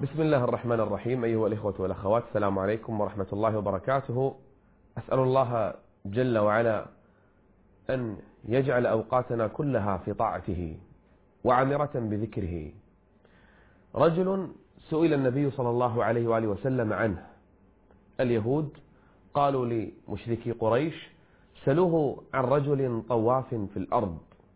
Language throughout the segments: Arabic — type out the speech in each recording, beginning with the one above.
بسم الله الرحمن الرحيم. أيها الإخوة والأخوات، السلام عليكم ورحمة الله وبركاته. أسأل الله جل وعلا أن يجعل أوقاتنا كلها في طاعته وعامرة بذكره. رجل سئل النبي صلى الله عليه وآله وسلم عنه. اليهود قالوا لمشركي قريش: سلوه عن رجل طواف في الأرض،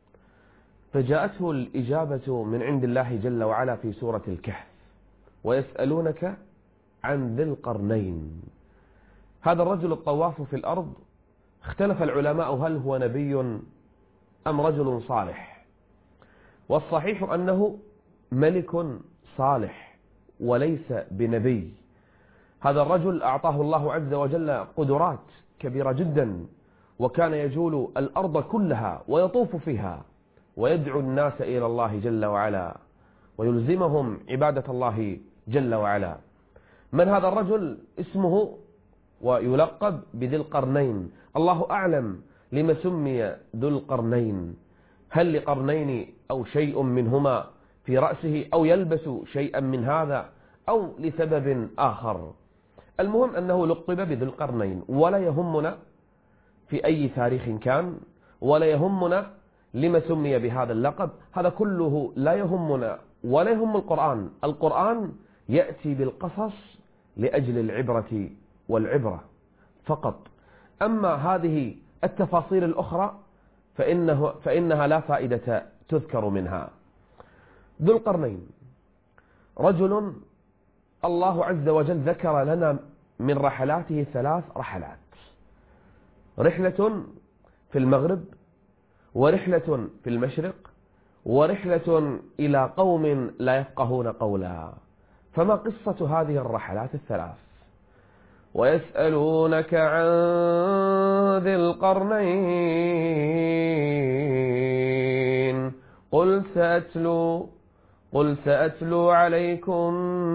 فجاءته الإجابة من عند الله جل وعلا في سورة الكهف: ويسألونك عن ذي القرنين. هذا الرجل الطواف في الأرض اختلف العلماء هل هو نبي أم رجل صالح، والصحيح أنه ملك صالح وليس بنبي. هذا الرجل أعطاه الله عز وجل قدرات كبيرة جدا، وكان يجول الأرض كلها ويطوف فيها ويدعو الناس إلى الله جل وعلا ويلزمهم عبادة الله جل وعلا. من هذا الرجل؟ اسمه ويلقب بذي القرنين. الله أعلم لما سمي ذو القرنين، هل لقرنين أو شيء منهما في رأسه أو يلبس شيئا من هذا أو لسبب آخر. المهم أنه لقب بذي القرنين، ولا يهمنا في أي تاريخ كان، ولا يهمنا لما سمي بهذا اللقب. هذا كله لا يهمنا ولا يهم القرآن. القرآن يأتي بالقصص لأجل العبرة والعبرة فقط. أما هذه التفاصيل الأخرى فإنها لا فائدة تذكر منها. ذو القرنين رجل الله عز وجل ذكر لنا من رحلاته 3 رحلات: رحلة في المغرب، ورحلة في المشرق، ورحلة إلى قوم لا يفقهون قولا. فما قصة هذه الرحلات ال3؟ ويسألونك عن ذي القرنين قل سأتلو عليكم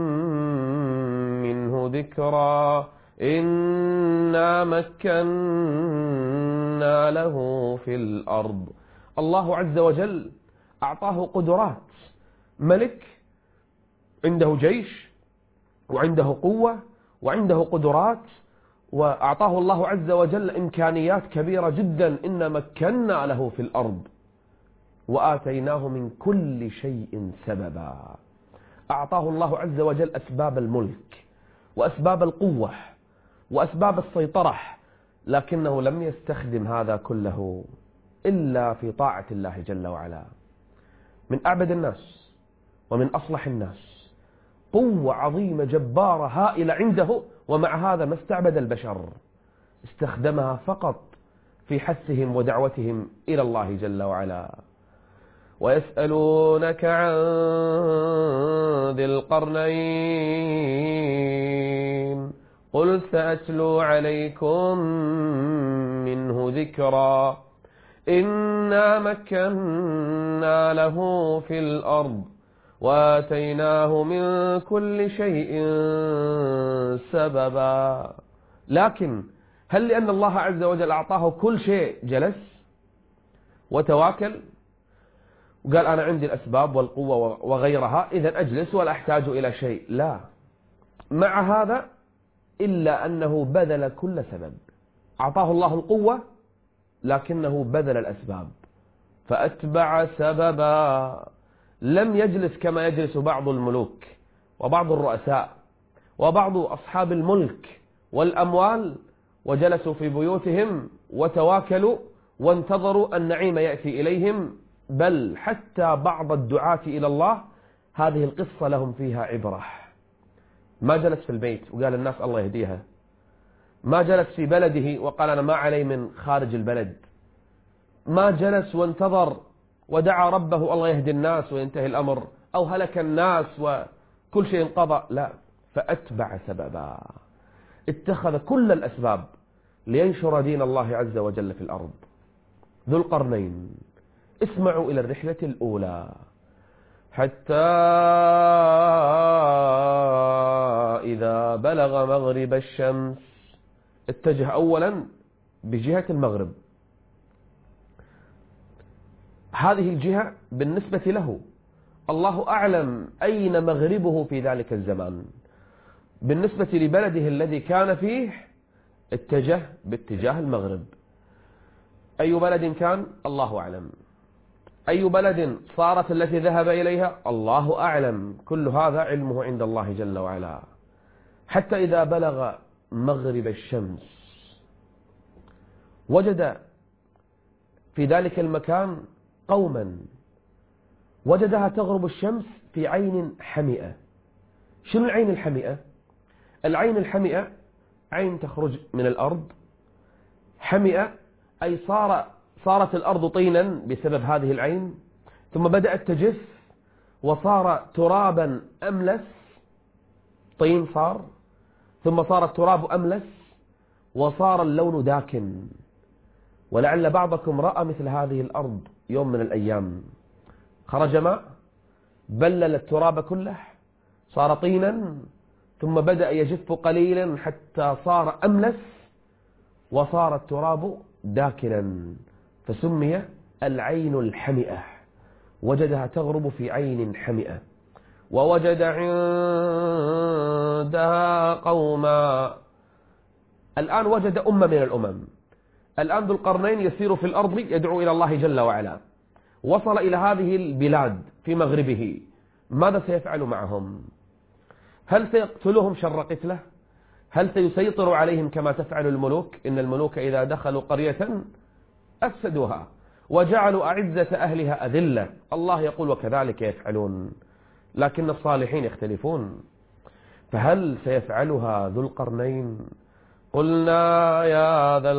منه ذكرا إنا مكنا له في الأرض. الله عز وجل أعطاه قدرات، ملك عنده جيش وعنده قوة وعنده قدرات، وأعطاه الله عز وجل إمكانيات كبيرة جدا. إنا مكنا له في الأرض وآتيناه من كل شيء سببا. أعطاه الله عز وجل أسباب الملك وأسباب القوة وأسباب السيطرة، لكنه لم يستخدم هذا كله إلا في طاعة الله جل وعلا. من أعبد الناس ومن أصلح الناس، قوة عظيمة جبارة هائلة عنده، ومع هذا ما استعبد البشر، استخدمها فقط في حثهم ودعوتهم إلى الله جل وعلا. ويسألونك عن ذي القرنين قل سأتلو عليكم منه ذكرا إنا مكنا له في الأرض وآتيناه من كل شيء سببا. لكن هل لأن الله عز وجل أعطاه كل شيء جلس وتواكل وقال أنا عندي الأسباب والقوة وغيرها إذن أجلس ولا أحتاج إلى شيء؟ لا، مع هذا إلا أنه بذل كل سبب. أعطاه الله القوة لكنه بذل الأسباب، فأتبع سببا. لم يجلس كما يجلس بعض الملوك وبعض الرؤساء وبعض أصحاب الملك والأموال، وجلسوا في بيوتهم وتواكلوا وانتظروا النعيم يأتي إليهم. بل حتى بعض الدعاة إلى الله هذه القصة لهم فيها عبرة. ما جلس في البيت وقال الناس الله يهديها، ما جلس في بلده وقال أنا ما علي من خارج البلد، ما جلس وانتظر ودعا ربه الله يهدي الناس وينتهي الأمر أو هلك الناس وكل شيء انقضى. لا، فأتبع سببا، اتخذ كل الأسباب لينشر دين الله عز وجل في الأرض. ذو القرنين، اسمعوا إلى الرحلة الأولى: حتى إذا بلغ مغرب الشمس، اتجه أولا بجهة المغرب. هذه الجهة بالنسبة له الله أعلم أين مغربه في ذلك الزمان. بالنسبة لبلده الذي كان فيه اتجه باتجاه المغرب. أي بلد كان؟ الله أعلم. أي بلد صارت التي ذهب إليها؟ الله أعلم. كل هذا علمه عند الله جل وعلا. حتى إذا بلغ مغرب الشمس وجد في ذلك المكان قوما، وجدها تغرب الشمس في عين حمئة. شنو العين الحمئة؟ العين الحمئة عين تخرج من الأرض، حمئة أي صارت الأرض طينا بسبب هذه العين، ثم بدأت تجف وصار ترابا أملس، طين صار، ثم صار التراب أملس وصار اللون داكن. ولعل بعضكم رأى مثل هذه الأرض يوم من الأيام، خرج ماء بلل التراب كله، صار طينا، ثم بدأ يجف قليلا حتى صار أملس وصار التراب داكنا، فسمي العين الحمئة. وجدها تغرب في عين حمئة. ووجد عندها قوما. الآن وجد أمة من الأمم. الآن ذو القرنين يسير في الأرض يدعو إلى الله جل وعلا، وصل إلى هذه البلاد في مغربه. ماذا سيفعل معهم؟ هل سيقتلهم شر قتله؟ هل سيسيطر عليهم كما تفعل الملوك؟ إن الملوك إذا دخلوا قرية أفسدوها وجعلوا أعزة أهلها أذلة. الله يقول وكذلك يفعلون. لكن الصالحين يختلفون. فهل سيفعلها ذو القرنين؟ قلنا يا ذا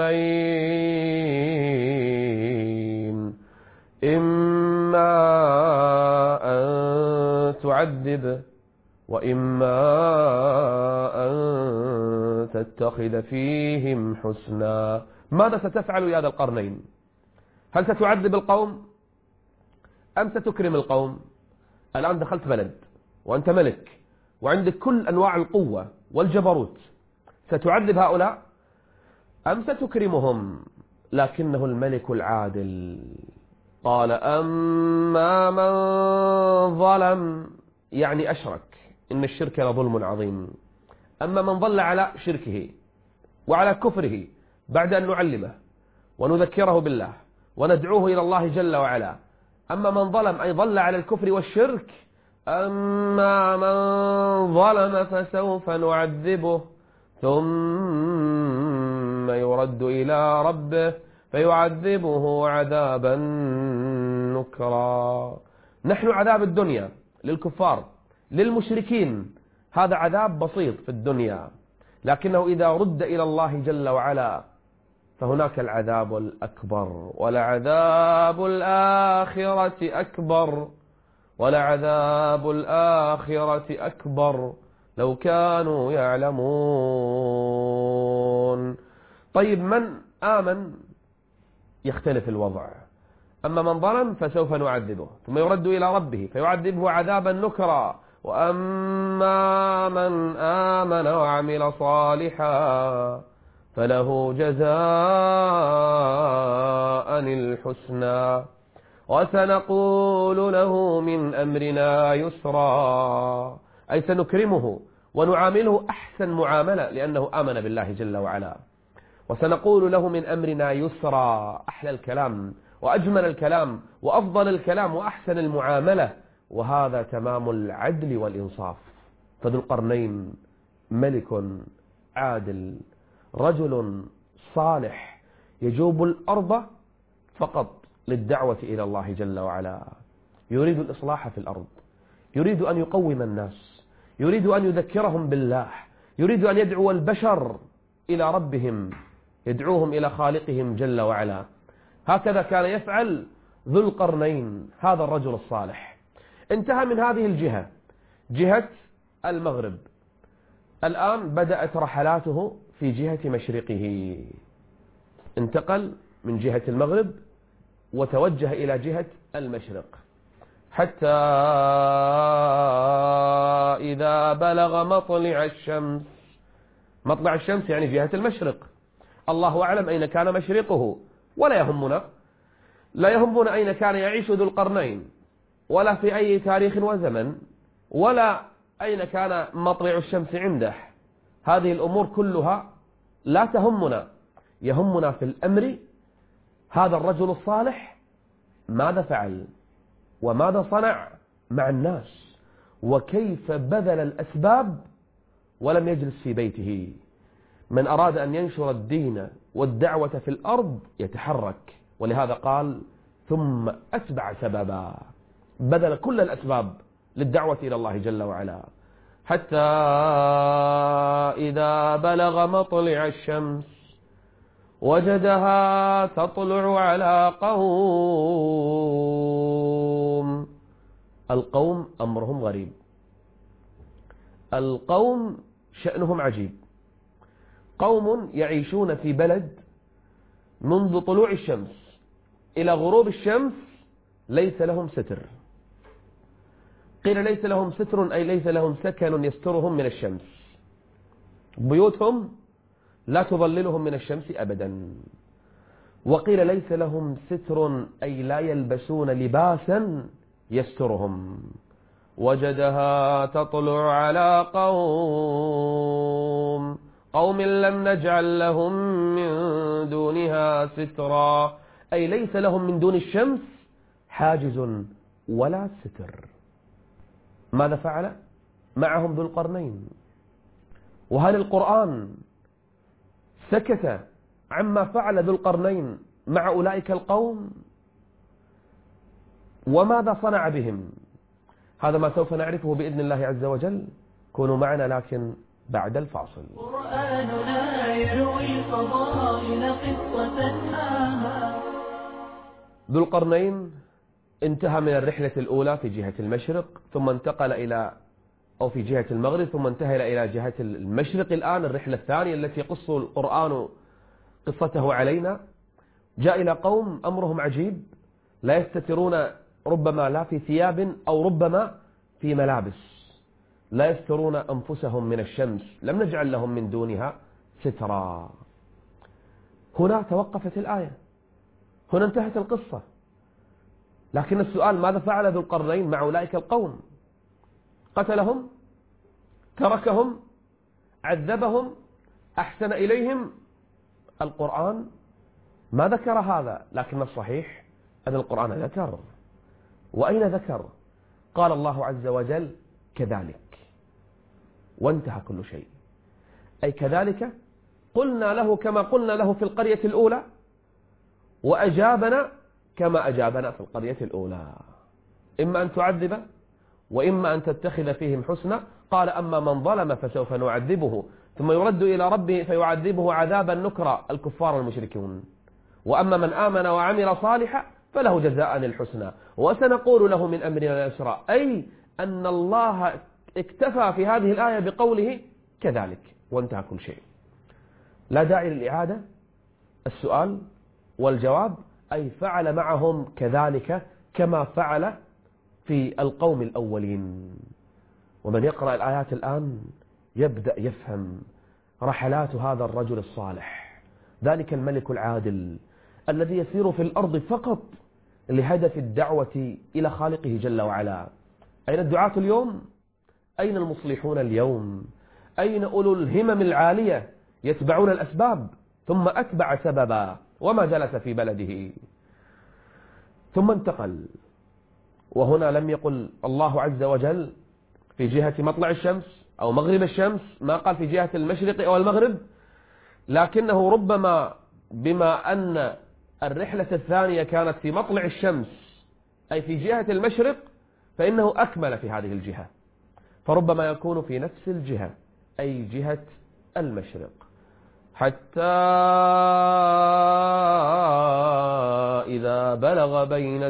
القرنين إما أن تعذب وإما أن تتخذ فيهم حسنا. ماذا ستفعل يا ذا القرنين؟ هل ستعذب القوم أم ستكرم القوم؟ الآن دخلت بلد وأنت ملك وعندك كل أنواع القوة والجبروت، ستعذب هؤلاء أم ستكرمهم؟ لكنه الملك العادل قال أما من ظلم، يعني أشرك، إن الشرك لظلم عظيم. أما من ظل على شركه وعلى كفره بعد أن نعلمه ونذكره بالله وندعوه إلى الله جل وعلا. أما من ظلم أي ظل على الكفر والشرك. أما من ظلم فسوف نعذبه ثم يرد إلى ربه فيعذبه عذابا نكرا. نحن عذاب الدنيا للكفار للمشركين هذا عذاب بسيط في الدنيا، لكنه إذا رد إلى الله جل وعلا فهناك العذاب الأكبر، ولعذاب الآخرة أكبر، ولعذاب الآخرة أكبر لو كانوا يعلمون. طيب من آمن يختلف الوضع. أما من ظلم فسوف نعذبه ثم يرد إلى ربه فيعذبه عذابا نكرا. وأما من آمن وعمل صالحا فله جزاء الحسنى وسنقول له من أمرنا يسرا، أي سنكرمه ونعامله أحسن معاملة لأنه آمن بالله جل وعلا. وسنقول له من أمرنا يسرا، أحلى الكلام وأجمل الكلام وأفضل الكلام وأحسن المعاملة، وهذا تمام العدل والإنصاف. فذو القرنين ملك عادل، رجل صالح يجوب الأرض فقط للدعوة إلى الله جل وعلا، يريد الإصلاح في الأرض، يريد أن يقوم الناس، يريد أن يذكرهم بالله، يريد أن يدعو البشر إلى ربهم، يدعوهم إلى خالقهم جل وعلا. هكذا كان يفعل ذو القرنين هذا الرجل الصالح. انتهى من هذه الجهة، جهة المغرب. الآن بدأت رحلاته في جهة مشرقه، انتقل من جهة المغرب وتوجه إلى جهة المشرق، حتى إذا بلغ مطلع الشمس. مطلع الشمس يعني جهة المشرق. الله أعلم أين كان مشرقه، ولا يهمنا، لا يهمنا أين كان يعيش ذو القرنين. ولا في أي تاريخ وزمن، ولا أين كان مطلع الشمس عنده. هذه الأمور كلها لا تهمنا، يهمنا في الأمر هذا الرجل الصالح ماذا فعل وماذا صنع مع الناس، وكيف بذل الأسباب ولم يجلس في بيته. من أراد أن ينشر الدين والدعوة في الأرض يتحرك، ولهذا قال ثم أتبع سببا، بذل كل الأسباب للدعوة إلى الله جل وعلا، حتى إذا بلغ مطلع الشمس وجدها تطلع على قوم. القوم أمرهم غريب، القوم شأنهم عجيب. قوم يعيشون في بلد منذ طلوع الشمس إلى غروب الشمس ليس لهم ستر. قيل ليس لهم ستر أي ليس لهم سكن يسترهم من الشمس، بيوتهم لا تظللهم من الشمس أبدا. وقيل ليس لهم ستر أي لا يلبسون لباسا يسترهم. وجدها تطلع على قوم لم نجعل لهم من دونها سترا، أي ليس لهم من دون الشمس حاجز ولا ستر. ماذا فعل معهم ذو القرنين؟ وهل القرآن سكت عما فعل ذو القرنين مع أولئك القوم؟ وماذا صنع بهم؟ هذا ما سوف نعرفه بإذن الله عز وجل. كونوا معنا لكن بعد الفاصل. قرآننا يروي الفضائل قصة ذو القرنين انتهى من الرحلة الأولى في جهة المشرق، ثم انتقل إلى أو في جهة المغرب، ثم انتهى إلى جهة المشرق. الآن الرحلة الثانية التي يقص القرآن قصته علينا، جاء إلى قوم أمرهم عجيب، لا يستترون ربما لا في ثياب أو ربما في ملابس، لا يسترون أنفسهم من الشمس، لم نجعل لهم من دونها سترا. هنا توقفت الآية، هنا انتهت القصة. لكن السؤال ماذا فعل ذو القرنين مع أولئك القوم؟ قتلهم؟ تركهم؟ عذبهم؟ أحسن إليهم؟ القرآن ما ذكر هذا، لكن الصحيح أن القرآن ذكر. وأين ذكر؟ قال الله عز وجل كذلك، وانتهى كل شيء. أي كذلك قلنا له كما قلنا له في القرية الأولى، وأجابنا كما أجابنا في القرية الأولى، إما أن تعذب وإما أن تتخذ فيهم حسنا. قال أما من ظلم فسوف نعذبه ثم يرد إلى ربه فيعذبه عذابا نكرا، الكفار المشركون. وأما من آمن وعمل صالحا فله جزاء الحسنى وسنقول له من أمرنا يسرا. أي أن الله اكتفى في هذه الآية بقوله كذلك، وانتهى كل شيء، لا داعي للإعادة. السؤال والجواب أي فعل معهم كذلك كما فعل في القوم الأولين. ومن يقرأ الآيات الآن يبدأ يفهم رحلات هذا الرجل الصالح، ذلك الملك العادل الذي يسير في الأرض فقط لهدف الدعوة إلى خالقه جل وعلا. أين الدعاة اليوم؟ أين المصلحون اليوم؟ أين أولو الهمم العالية يتبعون الأسباب؟ ثم أتبع سببا وما جلس في بلده، ثم انتقل. وهنا لم يقل الله عز وجل في جهة مطلع الشمس أو مغرب الشمس، ما قال في جهة المشرق أو المغرب، لكنه ربما بما أن الرحلة الثانية كانت في مطلع الشمس أي في جهة المشرق، فإنه أكمل في هذه الجهة، فربما يكون في نفس الجهة أي جهة المشرق. حتى إذا بلغ بين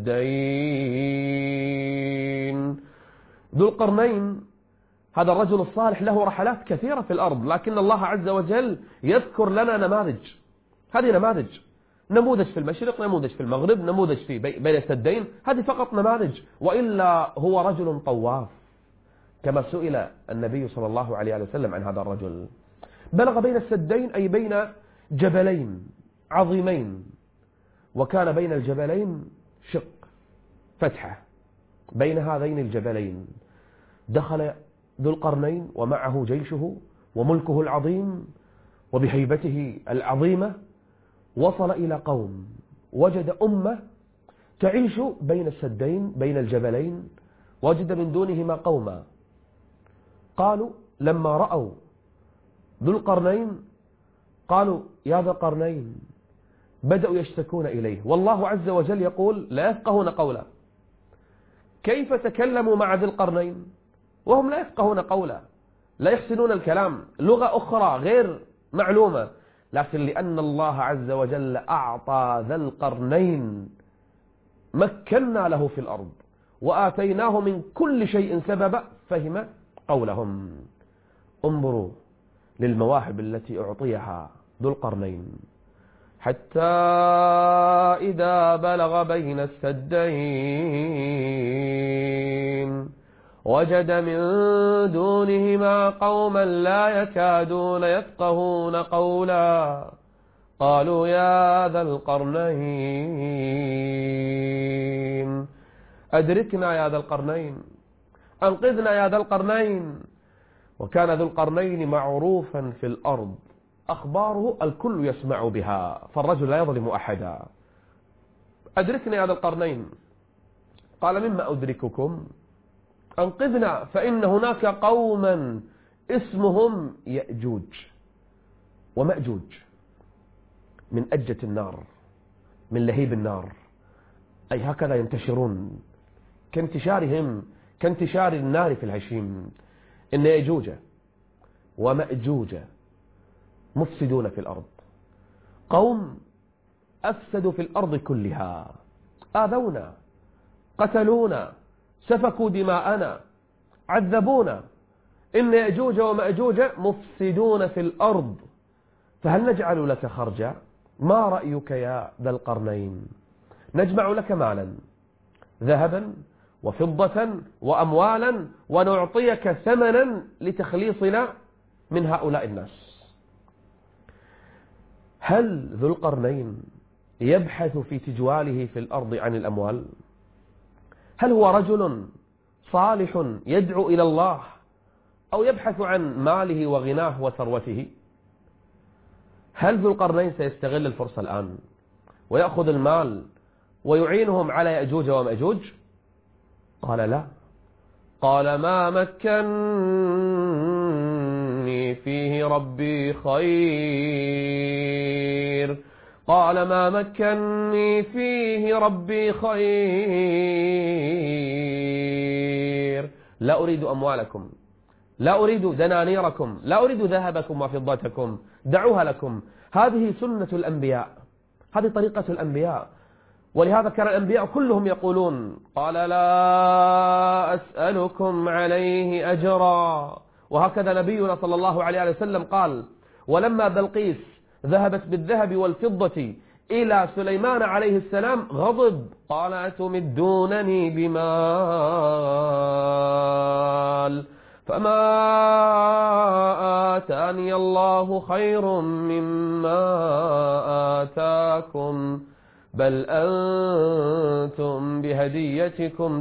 السدين. ذو القرنين هذا الرجل الصالح له رحلات كثيرة في الأرض، لكن الله عز وجل يذكر لنا نماذج. هذه نماذج، نموذج في المشرق، نموذج في المغرب، نموذج في بين السدين، هذه فقط نماذج. وإلا هو رجل طواف، كما سئل النبي صلى الله عليه وسلم عن هذا الرجل. بلغ بين السدين أي بين جبلين عظيمين، وكان بين الجبلين شق فتحة، بين هذين الجبلين. دخل ذو القرنين ومعه جيشه وملكه العظيم وبهيبته العظيمة، وصل إلى قوم، وجد أمة تعيش بين السدين بين الجبلين، وجد من دونهما قوما. قالوا لما رأوا ذو القرنين قالوا يا ذا القرنين، بدأوا يشتكون إليه، والله عز وجل يقول لا يفقهون قولا. كيف تكلموا مع ذي القرنين وهم لا يفقهون قولا، لا يحسنون الكلام، لغة أخرى غير معلومة، لكن لأن الله عز وجل أعطى ذا القرنين، مكنا له في الأرض وآتيناه من كل شيء سببا، فهم قولهم. انظروا للمواهب التي أعطيها ذو القرنين. حتى إذا بلغ بين السدين وجد من دونهما قوما لا يكادون يفقهون قولا. قالوا يا ذا القرنين أدركنا يا ذا القرنين، أنقذنا يا ذا القرنين. وكان ذو القرنين معروفا في الأرض، أخباره الكل يسمع بها، فالرجل لا يظلم أحدا. أدركنا يا ذا القرنين. قال مما أدرككم؟ أنقذنا، فإن هناك قوما اسمهم يأجوج ومأجوج، من أجة النار، من لهيب النار، أي هكذا ينتشرون كانتشارهم كانتشار النار في الهشيم. إن يأجوج ومأجوج مفسدون في الأرض، قوم أفسدوا في الأرض كلها، آذونا، قتلونا، سفكوا دماءنا، عذبونا. إن يأجوج ومأجوج مفسدون في الأرض، فهل نجعل لك خرجا؟ ما رأيك يا ذا القرنين؟ نجمع لك مالا، ذهبا وفضة وأموالا، ونعطيك ثمنا لتخليصنا من هؤلاء الناس. هل ذو القرنين يبحث في تجواله في الأرض عن الأموال؟ هل هو رجل صالح يدعو إلى الله، أو يبحث عن ماله وغناه وثروته؟ هل ذو القرنين سيستغل الفرصة الآن ويأخذ المال ويعينهم على يأجوج ومأجوج؟ قال لا. قال ما مكنني فيه ربي خير. قال ما مكنني فيه ربي خير. لا أريد أموالكم، لا أريد دنانيركم، لا أريد ذهبكم وفضتكم، دعوها لكم. هذه سنة الأنبياء، هذه طريقة الأنبياء. ولهذا كان الأنبياء كلهم يقولون قال لا أسألكم عليه أجرا. وهكذا نبينا صلى الله عليه وسلم قال: ولما بلقيس ذهبت بالذهب والفضة إلى سليمان عليه السلام غضب، قال أتمدونني بمال فما آتاني الله خير مما آتاكم بل أنتم بهديتكم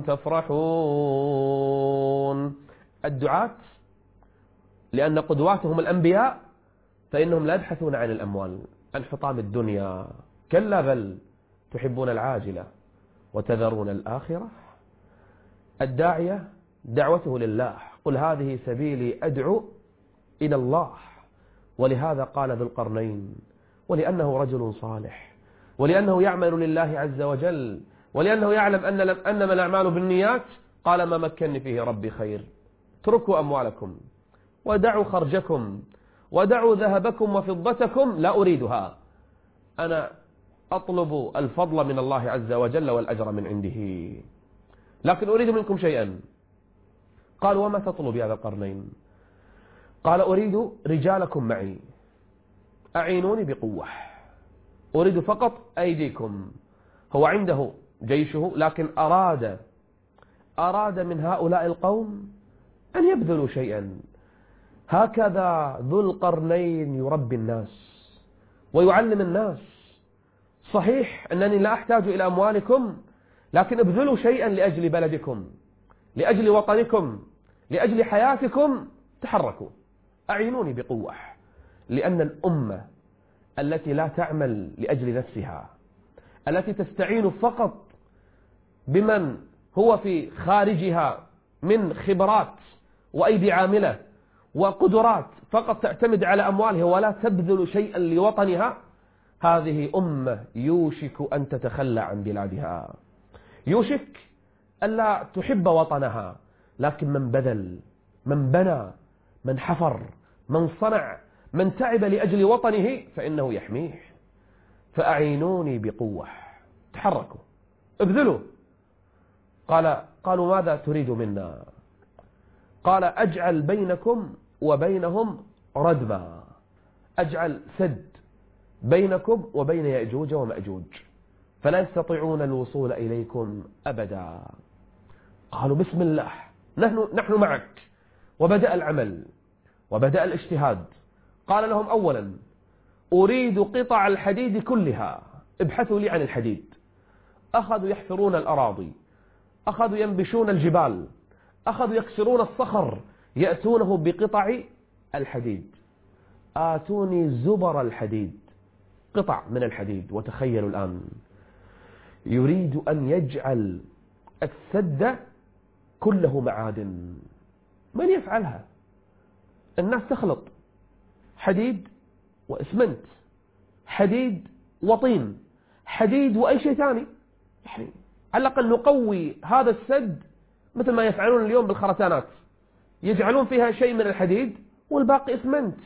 تفرحون. الدعاة لأن قدواتهم الأنبياء فإنهم لا يبحثون عن الأموال، عن حطام الدنيا، كلا بل تحبون العاجلة وتذرون الآخرة. الداعية دعوته لله، قل هذه سبيلي أدعو إلى الله. ولهذا قال ذو القرنين، ولأنه رجل صالح، ولأنه يعمل لله عز وجل، ولأنه يعلم أنما الأعمال بالنيات، قال ما مكنني فيه ربي خير. اتركوا أموالكم ودعوا خرجكم ودعوا ذهبكم وفضتكم، لا أريدها، أنا أطلب الفضل من الله عز وجل والأجر من عنده، لكن أريد منكم شيئا. قال وما تطلب يا ذا القرنين؟ قال أريد رجالكم معي، أعينوني بقوة، أريد فقط أيديكم. هو عنده جيشه، لكن أراد من هؤلاء القوم أن يبذلوا شيئا. هكذا ذو القرنين يربي الناس ويعلم الناس. صحيح أنني لا أحتاج إلى أموالكم، لكن ابذلوا شيئا لأجل بلدكم، لأجل وطنكم، لأجل حياتكم، تحركوا، أعينوني بقوة. لأن الأمة التي لا تعمل لأجل نفسها، التي تستعين فقط بمن هو في خارجها من خبرات وأيدي عاملة وقدرات، فقط تعتمد على أموالها ولا تبذل شيئا لوطنها، هذه أمة يوشك أن تتخلى عن بلادها، يوشك ألا تحب وطنها. لكن من بذل، من بنى، من حفر، من صنع، من تعب لأجل وطنه فإنه يحميه. فأعينوني بقوة، تحركوا، ابذلوا. قالوا ماذا تريد منا؟ قال أجعل بينكم وبينهم ردما، أجعل سد بينكم وبين يأجوج ومأجوج فلا يستطيعون الوصول إليكم أبدا. قالوا بسم الله، نحن معك. وبدأ العمل وبدأ الاجتهاد. قال لهم أولا أريد قطع الحديد كلها، ابحثوا لي عن الحديد. أخذوا يحفرون الأراضي، أخذوا ينبشون الجبال، أخذوا يكسرون الصخر، يأتونه بقطع الحديد. آتوني زبر الحديد، قطع من الحديد. وتخيلوا الآن يريد أن يجعل السد كله معادن. من يفعلها؟ الناس تخلط حديد وإسمنت، حديد وطين، حديد وأي شيء ثاني، يعني على الأقل نقوي هذا السد مثل ما يفعلون اليوم بالخرسانات، يجعلون فيها شيء من الحديد والباقي إسمنت.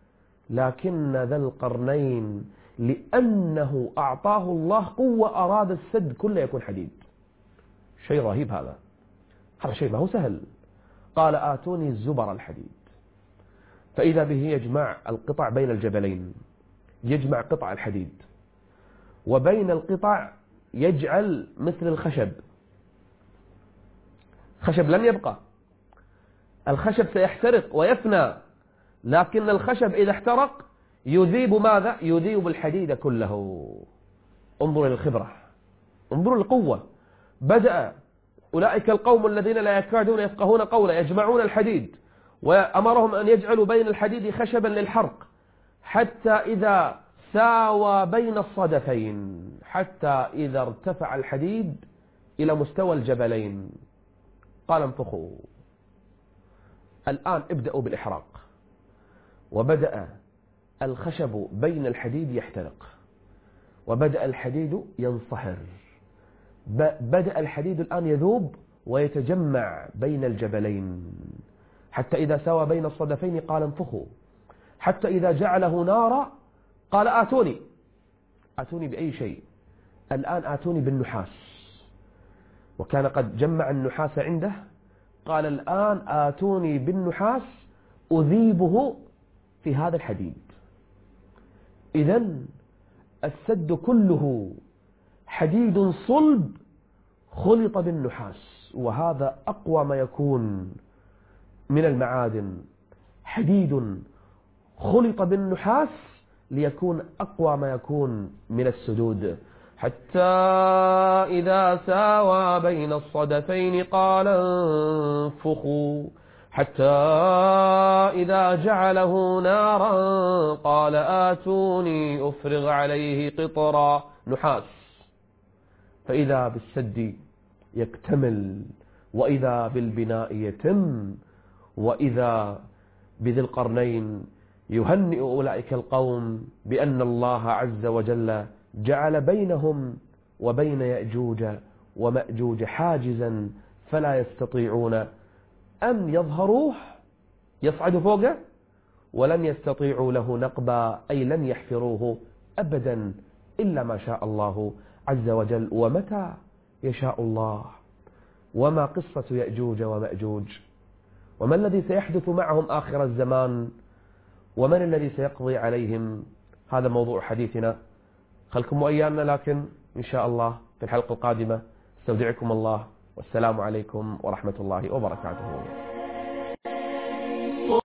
لكن ذا القرنين لأنه أعطاه الله قوة أراد السد كله يكون حديد. شيء رهيب هذا شيء ما هو سهل. قال آتوني زبر الحديد. فإذا به يجمع القطع بين الجبلين، يجمع قطع الحديد، وبين القطع يجعل مثل الخشب. خشب لن يبقى، الخشب سيحترق ويفنى، لكن الخشب إذا احترق يذيب ماذا؟ يذيب الحديد كله. انظروا إلى الخبرة، انظروا القوة. بدأ أولئك القوم الذين لا يكادون يفقهون قولا يجمعون الحديد، وأمرهم أن يجعلوا بين الحديد خشبا للحرق، حتى إذا ساوى بين الصدفين، حتى إذا ارتفع الحديد إلى مستوى الجبلين، قال انفخوا، الآن ابدأوا بالإحراق. وبدأ الخشب بين الحديد يحترق، وبدأ الحديد ينصهر، بدأ الحديد الآن يذوب ويتجمع بين الجبلين، حتى إذا ساوى بين الصدفين قال انفخوا، حتى إذا جعله نارا قال آتوني بأي شيء. الآن آتوني بالنحاس، وكان قد جمع النحاس عنده. قال الآن آتوني بالنحاس أذيبه في هذا الحديد. إذن السد كله حديد صلب خلط بالنحاس، وهذا أقوى ما يكون من المعادن، حديد خلط بالنحاس ليكون أقوى ما يكون من السدود. حتى إذا ساوى بين الصدفين قال انفخوا، حتى إذا جعله نارا قال آتوني أفرغ عليه قطرا، نحاس. فإذا بالسد يكتمل، وإذا بالبناء يتم، وإذا بذي القرنين يهنئ أولئك القوم بأن الله عز وجل جعل بينهم وبين يأجوج ومأجوج حاجزا فلا يستطيعون أن يظهروه يصعدوا فوقه، ولن يستطيعوا له نقبا، أي لن يحفروه أبدا إلا ما شاء الله عز وجل ومتى يشاء الله. وما قصة يأجوج ومأجوج؟ وما الذي سيحدث معهم آخر الزمان؟ ومن الذي سيقضي عليهم؟ هذا موضوع حديثنا. خلكم وإيانا، لكن إن شاء الله في الحلقة القادمة استودعكم الله، والسلام عليكم ورحمة الله وبركاته.